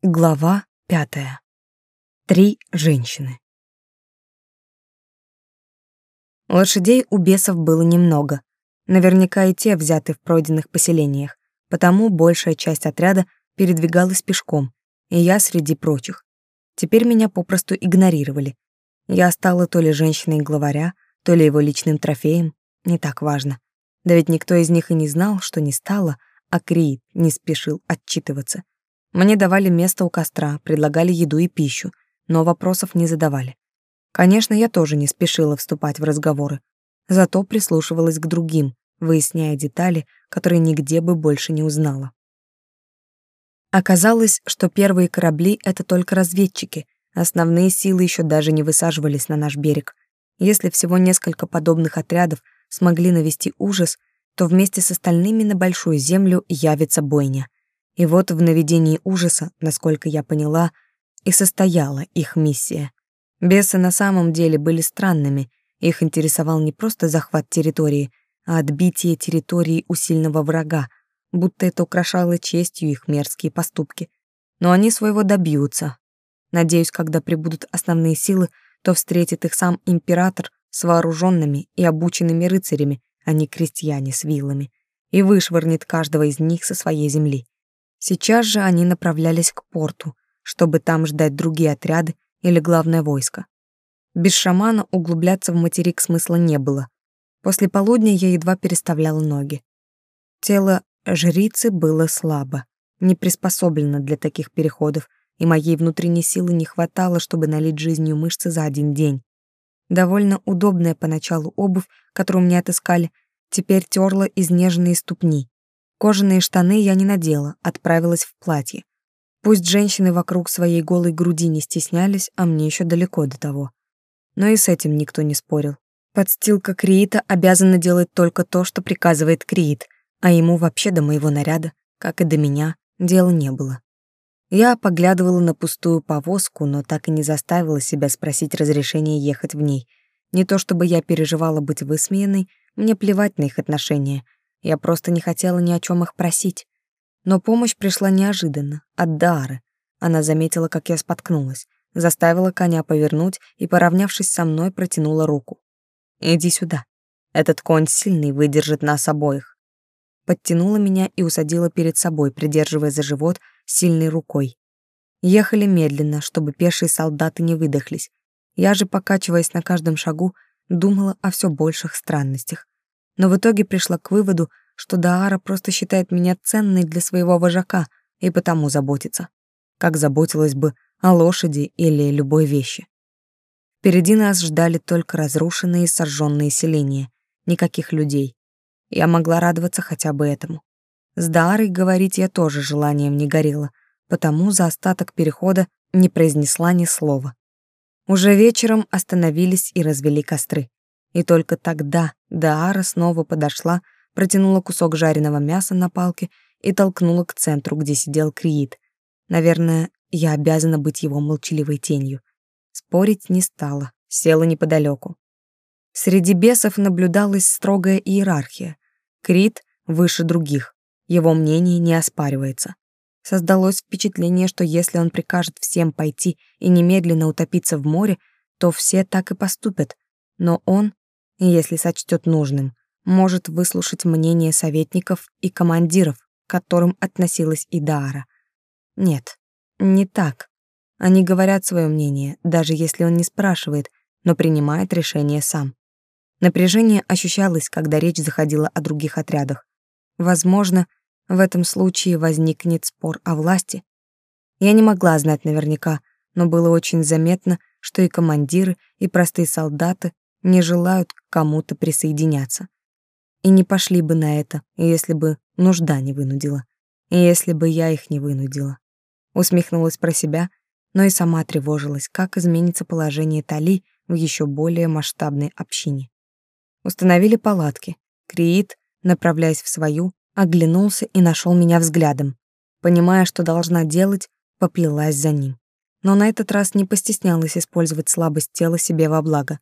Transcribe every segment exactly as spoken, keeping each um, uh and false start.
Глава пятая. Три женщины. Лошадей у бесов было немного. Наверняка и те взяты в пройденных поселениях, потому большая часть отряда передвигалась пешком, и я среди прочих. Теперь меня попросту игнорировали. Я стала то ли женщиной главаря, то ли его личным трофеем, не так важно. Да ведь никто из них и не знал, что не стало, а Криит не спешил отчитываться. Мне давали место у костра, предлагали еду и пищу, но вопросов не задавали. Конечно, я тоже не спешила вступать в разговоры, зато прислушивалась к другим, выясняя детали, которые нигде бы больше не узнала. Оказалось, что первые корабли — это только разведчики, основные силы еще даже не высаживались на наш берег. Если всего несколько подобных отрядов смогли навести ужас, то вместе с остальными на Большую Землю явится бойня. И вот в наведении ужаса, насколько я поняла, и состояла их миссия. Бесы на самом деле были странными, их интересовал не просто захват территории, а отбитие территории у сильного врага, будто это украшало честью их мерзкие поступки. Но они своего добьются. Надеюсь, когда прибудут основные силы, то встретит их сам император с вооруженными и обученными рыцарями, а не крестьяне с вилами, и вышвырнет каждого из них со своей земли. Сейчас же они направлялись к порту, чтобы там ждать другие отряды или главное войско. Без шамана углубляться в материк смысла не было. После полудня я едва переставляла ноги. Тело жрицы было слабо, не приспособлено для таких переходов, и моей внутренней силы не хватало, чтобы налить жизнью мышцы за один день. Довольно удобная поначалу обувь, которую мне отыскали, теперь терла изнеженные ступни. Кожаные штаны я не надела, отправилась в платье. Пусть женщины вокруг своей голой груди не стеснялись, а мне еще далеко до того. Но и с этим никто не спорил. Подстилка Криита обязана делать только то, что приказывает Криит, а ему вообще до моего наряда, как и до меня, дела не было. Я поглядывала на пустую повозку, но так и не заставила себя спросить разрешения ехать в ней. Не то чтобы я переживала быть высмеянной, мне плевать на их отношения. Я просто не хотела ни о чем их просить. Но помощь пришла неожиданно, от Даары. Она заметила, как я споткнулась, заставила коня повернуть и, поравнявшись со мной, протянула руку. «Иди сюда. Этот конь сильный, выдержит нас обоих». Подтянула меня и усадила перед собой, придерживая за живот сильной рукой. Ехали медленно, чтобы пешие солдаты не выдохлись. Я же, покачиваясь на каждом шагу, думала о все больших странностях. Но в итоге пришла к выводу, что Даара просто считает меня ценной для своего вожака и потому заботится, как заботилась бы о лошади или любой вещи. Впереди нас ждали только разрушенные и сожженные селения, никаких людей. Я могла радоваться хотя бы этому. С Даарой говорить я тоже желанием не горела, потому за остаток перехода не произнесла ни слова. Уже вечером остановились и развели костры. И только тогда Даара снова подошла, протянула кусок жареного мяса на палке и толкнула к центру, где сидел Криит. Наверное, я обязана быть его молчаливой тенью. Спорить не стала, села неподалеку. Среди бесов наблюдалась строгая иерархия. Криит выше других, его мнение не оспаривается. Создалось впечатление, что если он прикажет всем пойти и немедленно утопиться в море, то все так и поступят, но он, если сочтет нужным, может выслушать мнение советников и командиров, к которым относилась и Даара. Нет, не так. Они говорят свое мнение, даже если он не спрашивает, но принимает решение сам. Напряжение ощущалось, когда речь заходила о других отрядах. Возможно, в этом случае возникнет спор о власти. Я не могла знать наверняка, но было очень заметно, что и командиры, и простые солдаты не желают к кому-то присоединяться. И не пошли бы на это, если бы нужда не вынудила. И если бы я их не вынудила. Усмехнулась про себя, но и сама тревожилась, как изменится положение Тали в еще более масштабной общине. Установили палатки. Криит, направляясь в свою, оглянулся и нашел меня взглядом. Понимая, что должна делать, поплелась за ним. Но на этот раз не постеснялась использовать слабость тела себе во благо.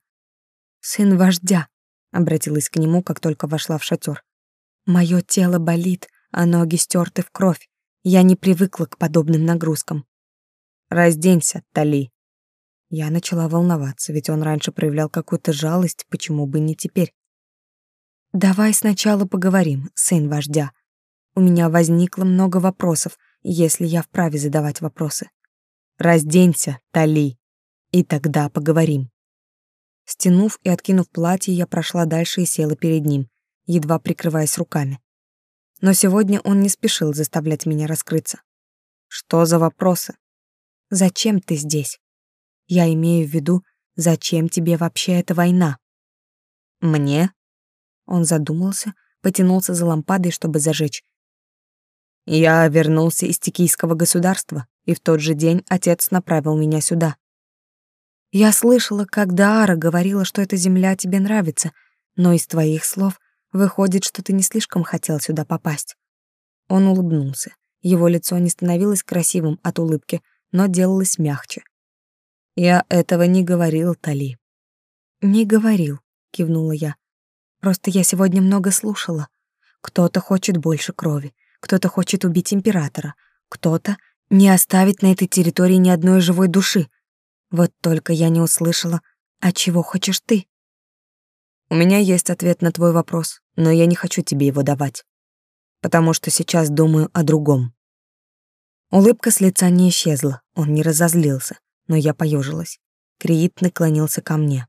«Сын вождя», — обратилась к нему, как только вошла в шатер. «Мое тело болит, а ноги стерты в кровь. Я не привыкла к подобным нагрузкам. Разденься, Тали. Я начала волноваться, ведь он раньше проявлял какую-то жалость, почему бы не теперь? Давай сначала поговорим, сын вождя. У меня возникло много вопросов, если я вправе задавать вопросы. Разденься, Тали, и тогда поговорим. Стянув и откинув платье, я прошла дальше и села перед ним, едва прикрываясь руками. Но сегодня он не спешил заставлять меня раскрыться. Что за вопросы? Зачем ты здесь? Я имею в виду, зачем тебе вообще эта война? Мне? Он задумался, потянулся за лампадой, чтобы зажечь. Я вернулся из Тикийского государства, и в тот же день отец направил меня сюда. Я слышала, как Даара говорила, что эта земля тебе нравится, но из твоих слов выходит, что ты не слишком хотел сюда попасть. Он улыбнулся. Его лицо не становилось красивым от улыбки, но делалось мягче. Я этого не говорил, Тали. Не говорил, кивнула я. Просто я сегодня много слушала. Кто-то хочет больше крови, кто-то хочет убить императора, кто-то не оставить на этой территории ни одной живой души. Вот только я не услышала, а чего хочешь ты? У меня есть ответ на твой вопрос, но я не хочу тебе его давать, потому что сейчас думаю о другом. Улыбка с лица не исчезла, он не разозлился, но я поежилась. Криит наклонился ко мне.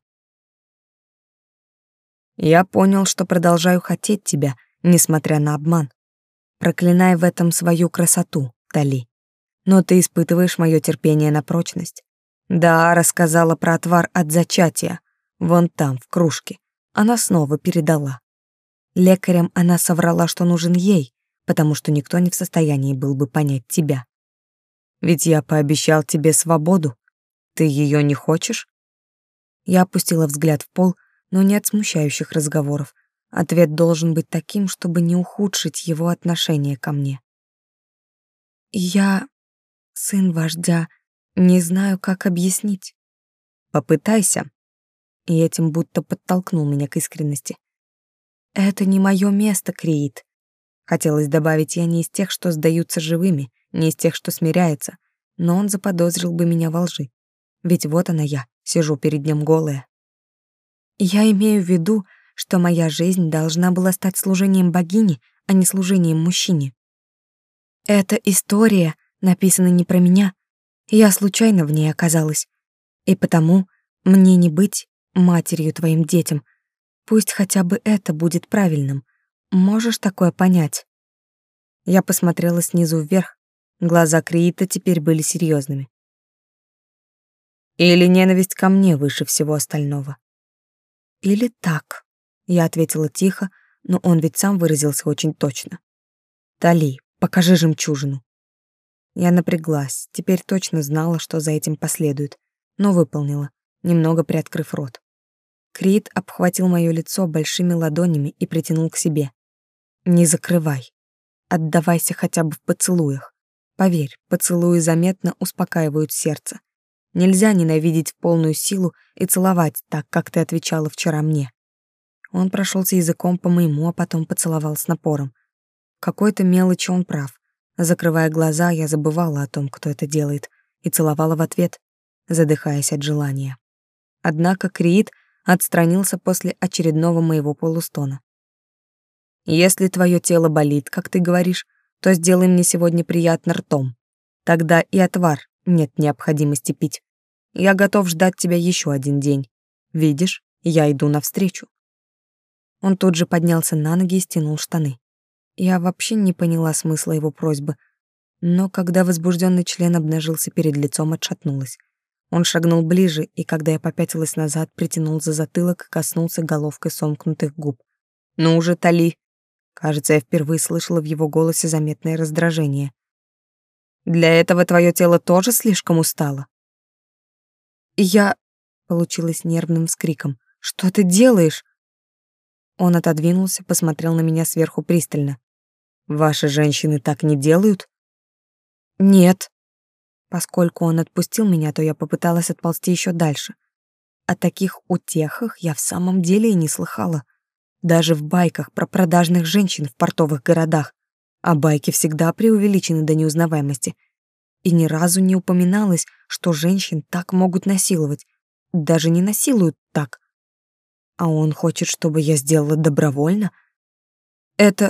Я понял, что продолжаю хотеть тебя, несмотря на обман. Проклинай в этом свою красоту, Тали. Но ты испытываешь мое терпение на прочность. Да, рассказала про отвар от зачатия. Вон там, в кружке. Она снова передала. Лекарям она соврала, что нужен ей, потому что никто не в состоянии был бы понять тебя. Ведь я пообещал тебе свободу. Ты ее не хочешь? Я опустила взгляд в пол, но не от смущающих разговоров. Ответ должен быть таким, чтобы не ухудшить его отношение ко мне. Я, сын вождя, не знаю, как объяснить. Попытайся. И этим будто подтолкнул меня к искренности. Это не мое место, Криит. Хотелось добавить, я не из тех, что сдаются живыми, не из тех, что смиряется, но он заподозрил бы меня во лжи. Ведь вот она я, сижу перед ним голая. Я имею в виду, что моя жизнь должна была стать служением богини, а не служением мужчине. Эта история написана не про меня, я случайно в ней оказалась. И потому мне не быть матерью твоим детям. Пусть хотя бы это будет правильным. Можешь такое понять? Я посмотрела снизу вверх. Глаза Криита теперь были серьезными. Или ненависть ко мне выше всего остального? Или так? Я ответила тихо, но он ведь сам выразился очень точно. Тали, покажи жемчужину. Я напряглась, теперь точно знала, что за этим последует, но выполнила, немного приоткрыв рот. Крит обхватил моё лицо большими ладонями и притянул к себе. Не закрывай. Отдавайся хотя бы в поцелуях. Поверь, поцелуи заметно успокаивают сердце. Нельзя ненавидеть в полную силу и целовать так, как ты отвечала вчера мне. Он прошелся языком по моему, а потом поцеловал с напором. В какой-то мелочи он прав. Закрывая глаза, я забывала о том, кто это делает, и целовала в ответ, задыхаясь от желания. Однако Криит отстранился после очередного моего полустона. «Если твое тело болит, как ты говоришь, то сделай мне сегодня приятно ртом. Тогда и отвар нет необходимости пить. Я готов ждать тебя еще один день. Видишь, я иду навстречу». Он тут же поднялся на ноги и стянул штаны. Я вообще не поняла смысла его просьбы, но когда возбужденный член обнажился перед лицом, отшатнулась. Он шагнул ближе, и когда я попятилась назад, притянул за затылок и коснулся головкой сомкнутых губ. «Ну уже, Тали!» Кажется, я впервые слышала в его голосе заметное раздражение. «Для этого твое тело тоже слишком устало?» «Я...» — получилось нервным вскриком. «Что ты делаешь?» Он отодвинулся, посмотрел на меня сверху пристально. «Ваши женщины так не делают?» «Нет». Поскольку он отпустил меня, то я попыталась отползти еще дальше. О таких утехах я в самом деле и не слыхала. Даже в байках про продажных женщин в портовых городах. А байки всегда преувеличены до неузнаваемости. и ни разу не упоминалось, что женщин так могут насиловать. Даже не насилуют так. А он хочет, чтобы я сделала добровольно? Это...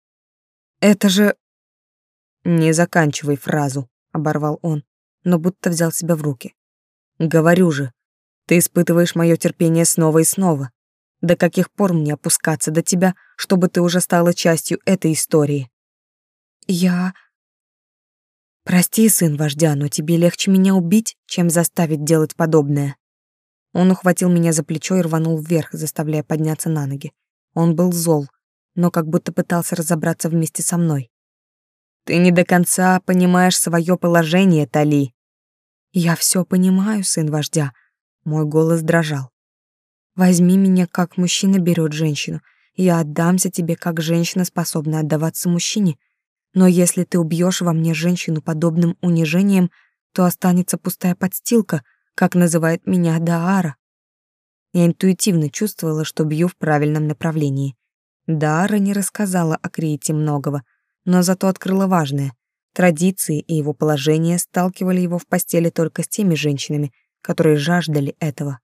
это же... «Не заканчивай фразу», — оборвал он, но будто взял себя в руки. «Говорю же, ты испытываешь мое терпение снова и снова. До каких пор мне опускаться до тебя, чтобы ты уже стала частью этой истории?» «Я... Прости, сын вождя, но тебе легче меня убить, чем заставить делать подобное». Он ухватил меня за плечо и рванул вверх, заставляя подняться на ноги. Он был зол, но как будто пытался разобраться вместе со мной. «Ты не до конца понимаешь свое положение, Тали». «Я все понимаю, сын вождя». Мой голос дрожал. «Возьми меня, как мужчина берет женщину. Я отдамся тебе, как женщина способна отдаваться мужчине. Но если ты убьешь во мне женщину подобным унижением, то останется пустая подстилка, как называет меня Даара». Я интуитивно чувствовала, что бью в правильном направлении. Даара не рассказала о Криите многого, но зато открыла важное. Традиции и его положение сталкивали его в постели только с теми женщинами, которые жаждали этого.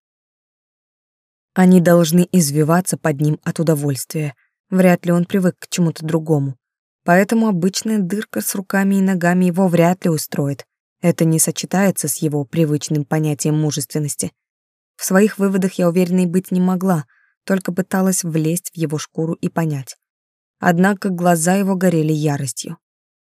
Они должны извиваться под ним от удовольствия. Вряд ли он привык к чему-то другому. Поэтому обычная дырка с руками и ногами его вряд ли устроит. Это не сочетается с его привычным понятием мужественности. В своих выводах я уверенной быть не могла, только пыталась влезть в его шкуру и понять. Однако глаза его горели яростью.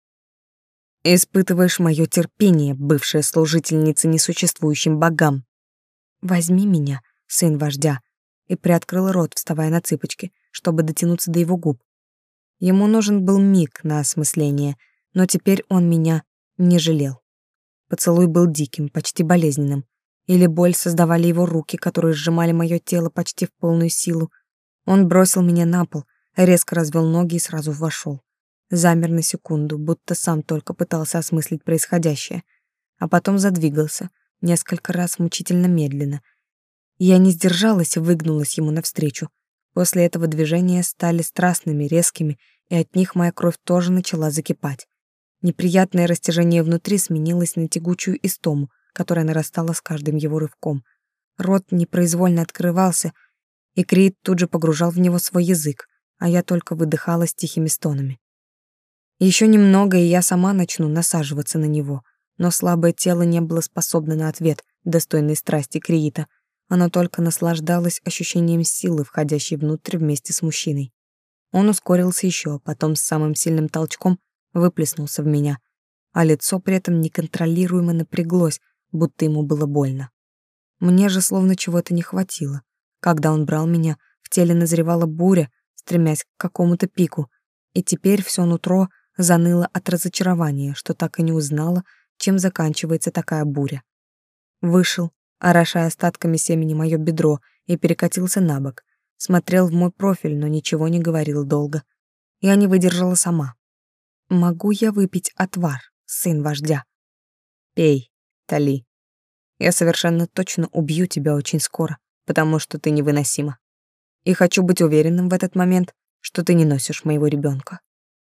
«Испытываешь мое терпение, бывшая служительница несуществующим богам. Возьми меня, сын вождя», и приоткрыла рот, вставая на цыпочки, чтобы дотянуться до его губ. Ему нужен был миг на осмысление, но теперь он меня не жалел. Поцелуй был диким, почти болезненным. Или боль создавали его руки, которые сжимали мое тело почти в полную силу. Он бросил меня на пол, резко развел ноги и сразу вошел. Замер на секунду, будто сам только пытался осмыслить происходящее, а потом задвигался, несколько раз мучительно медленно. Я не сдержалась и выгнулась ему навстречу. После этого движения стали страстными, резкими, и от них моя кровь тоже начала закипать. Неприятное растяжение внутри сменилось на тягучую истому, которая нарастала с каждым его рывком. Рот непроизвольно открывался, и Крит тут же погружал в него свой язык, а я только выдыхала с тихими стонами. Еще немного, и я сама начну насаживаться на него, но слабое тело не было способно на ответ, достойный страсти Криита. Оно только наслаждалось ощущением силы, входящей внутрь вместе с мужчиной. Он ускорился еще, потом с самым сильным толчком выплеснулся в меня, а лицо при этом неконтролируемо напряглось, будто ему было больно. Мне же словно чего-то не хватило. Когда он брал меня, в теле назревала буря, стремясь к какому-то пику, и теперь все нутро заныло от разочарования, что так и не узнала, чем заканчивается такая буря. Вышел, орошая остатками семени мое бедро, и перекатился на бок. Смотрел в мой профиль, но ничего не говорил долго. Я не выдержала сама. «Могу я выпить отвар, сын вождя?» «Пей, Тали. Я совершенно точно убью тебя очень скоро, потому что ты невыносима. И хочу быть уверенным в этот момент, что ты не носишь моего ребенка».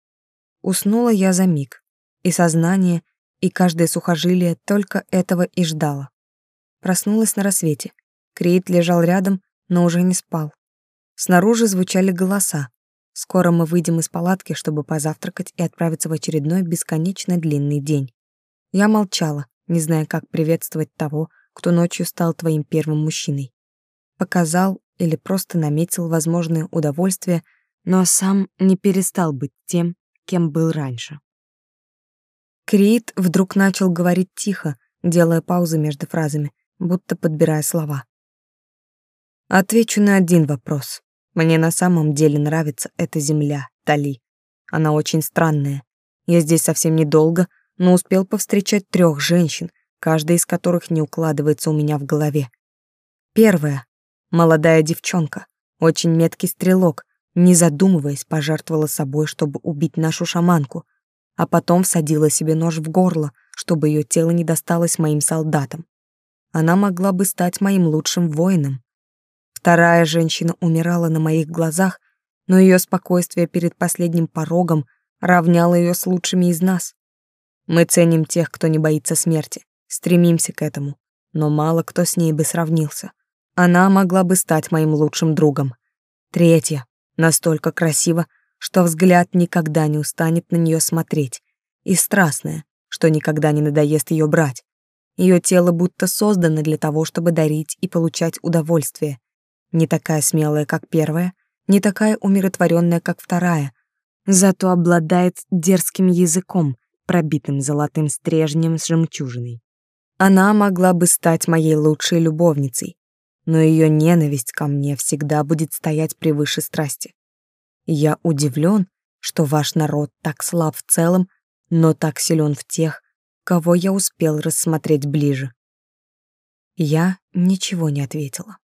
Уснула я за миг, и сознание, и каждое сухожилие только этого и ждало. Проснулась на рассвете. Крит лежал рядом, но уже не спал. Снаружи звучали голоса. Скоро мы выйдем из палатки, чтобы позавтракать и отправиться в очередной бесконечно длинный день. Я молчала, не зная, как приветствовать того, кто ночью стал твоим первым мужчиной. Показал или просто наметил возможное удовольствие, но сам не перестал быть тем, кем был раньше. Крит вдруг начал говорить тихо, делая паузы между фразами, будто подбирая слова. «Отвечу на один вопрос. Мне на самом деле нравится эта земля, Тали. Она очень странная. Я здесь совсем недолго, но успел повстречать трех женщин, каждая из которых не укладывается у меня в голове. Первая — молодая девчонка, очень меткий стрелок, не задумываясь, пожертвовала собой, чтобы убить нашу шаманку, а потом всадила себе нож в горло, чтобы ее тело не досталось моим солдатам. Она могла бы стать моим лучшим воином. Вторая женщина умирала на моих глазах, но ее спокойствие перед последним порогом равняло ее с лучшими из нас. Мы ценим тех, кто не боится смерти, стремимся к этому, но мало кто с ней бы сравнился. Она могла бы стать моим лучшим другом. Третья, настолько красива, что взгляд никогда не устанет на нее смотреть, и страстная, что никогда не надоест ее брать. Ее тело будто создано для того, чтобы дарить и получать удовольствие. Не такая смелая, как первая, не такая умиротворенная, как вторая, зато обладает дерзким языком, пробитым золотым стрежнем с жемчужиной. Она могла бы стать моей лучшей любовницей, но ее ненависть ко мне всегда будет стоять превыше страсти. Я удивлен, что ваш народ так слаб в целом, но так силен в тех, кого я успел рассмотреть ближе. Я ничего не ответила.